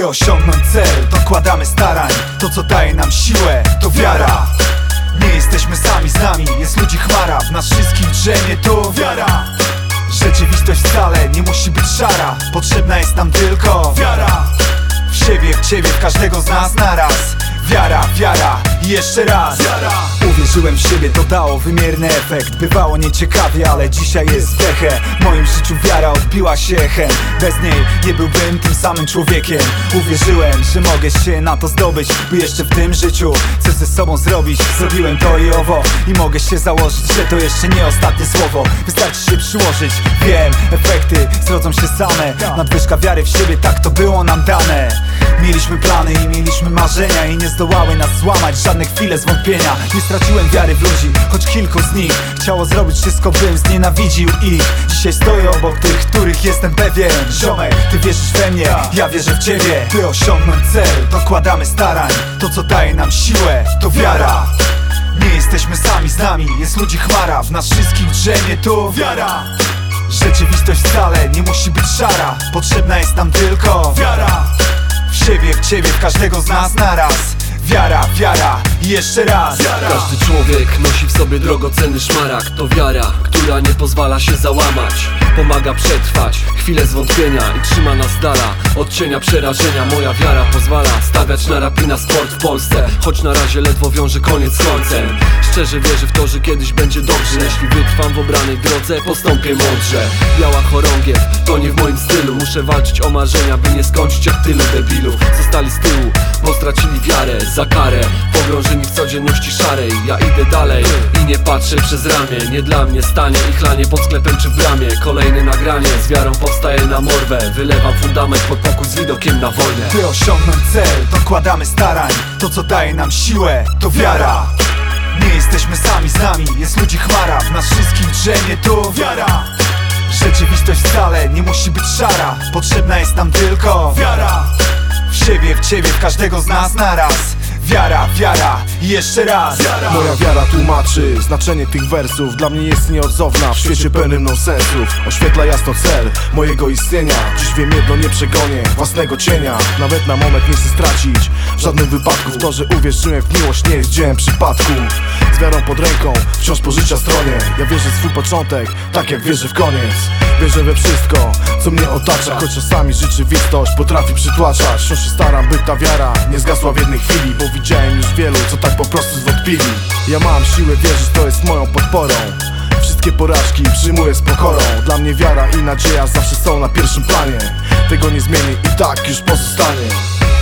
By osiągnąć cel, dokładamy starań. To co daje nam siłę, to wiara. Nie jesteśmy sami, z nami jest ludzi chmara. W nas wszystkich drzemie to wiara. Rzeczywistość wcale nie musi być szara. Potrzebna jest nam tylko wiara. W siebie, w ciebie, w każdego z nas naraz. Wiara, wiara i jeszcze raz wiara. Uwierzyłem w siebie, to dało wymierny efekt. Bywało nieciekawie, ale dzisiaj jest wehę. W moim życiu wiara odbiła się echem. Bez niej nie byłbym tym samym człowiekiem. Uwierzyłem, że mogę się na to zdobyć, by jeszcze w tym życiu coś ze sobą zrobić. Zrobiłem to i owo i mogę się założyć, że to jeszcze nie ostatnie słowo. Wystarczy się przyłożyć, wiem, efekty zrodzą się same. Nadwyżka wiary w siebie, tak to było nam dane. Mieliśmy plany i mieliśmy marzenia i nie zdołały nas złamać żadne chwile zwątpienia. Nie straciłem wiary w ludzi, choć kilku z nich chciało zrobić wszystko, bym znienawidził ich. Dzisiaj stoję obok tych, których jestem pewien. Ziomek, ty wierzysz we mnie, ja wierzę w ciebie. By osiągnąć cel, dokładamy starań. To co daje nam siłę, to wiara. Nie jesteśmy sami, z nami jest ludzi chmara. W nas wszystkich drzemie to wiara. Rzeczywistość wcale nie musi być szara. Potrzebna jest nam tylko wiara. W siebie, w ciebie, w każdego z nas naraz. Wiara, wiara i jeszcze raz wiara. Każdy człowiek nosi w sobie drogocenny szmaragd. To wiara, która nie pozwala się załamać. Pomaga przetrwać chwilę zwątpienia i trzyma nas z dala od cienia przerażenia. Moja wiara pozwala stawiać na rap i na sport w Polsce, choć na razie ledwo wiąże koniec z końcem. Szczerze wierzę w to, że kiedyś będzie dobrze. Jeśli wytrwam w obranej drodze, postąpię mądrze. Biała chorągiew, to nie w moim stylu. Muszę walczyć o marzenia, by nie skończyć jak tylu debilów. Zostali z tyłu, bo stracili wiarę za karę. Pogrążeni w codzienności szarej. Ja idę dalej i nie patrzę przez ramię. Nie dla mnie stanie i chlanie pod sklepem czy w bramie. Kolejne nagranie z wiarą powstaje na morwę. Wylewam fundament pod pokój z widokiem na wojnę. By osiągnąć cel, dokładamy starań. To co daje nam siłę, to wiara. Nie jesteśmy sami, z nami jest ludzi chmara. W nas wszystkich drzemie to wiara. Rzeczywistość wcale nie musi być szara. Potrzebna jest nam tylko wiara. W siebie, w ciebie, w każdego z nas naraz. Wiara, wiara i jeszcze raz wiara. Moja wiara tłumaczy znaczenie tych wersów. Dla mnie jest nieodzowna w świecie pełnym nonsensów. Oświetla jasno cel mojego istnienia. Dziś wiem jedno, nie przegonię własnego cienia. Nawet na moment nie chcę stracić w żadnym wypadku. W to, że uwierzyłem w miłość, nie jest dziełem przypadku. Z wiarą pod ręką, wciąż po życia stronie. Ja wierzę w swój początek, tak jak wierzę w koniec. Wierzę we wszystko, co mnie otacza. Choć czasami rzeczywistość potrafi przytłaczać. Wciąż się staram, by ta wiara nie zgasła w jednej chwili, bo widziałem już wielu, co tak po prostu zwątpili. Ja mam siłę wierzyć, to jest moją podporą. Wszystkie porażki przyjmuję z pokorą. Dla mnie wiara i nadzieja zawsze są na pierwszym planie. Tego nie zmienię i tak już pozostanie.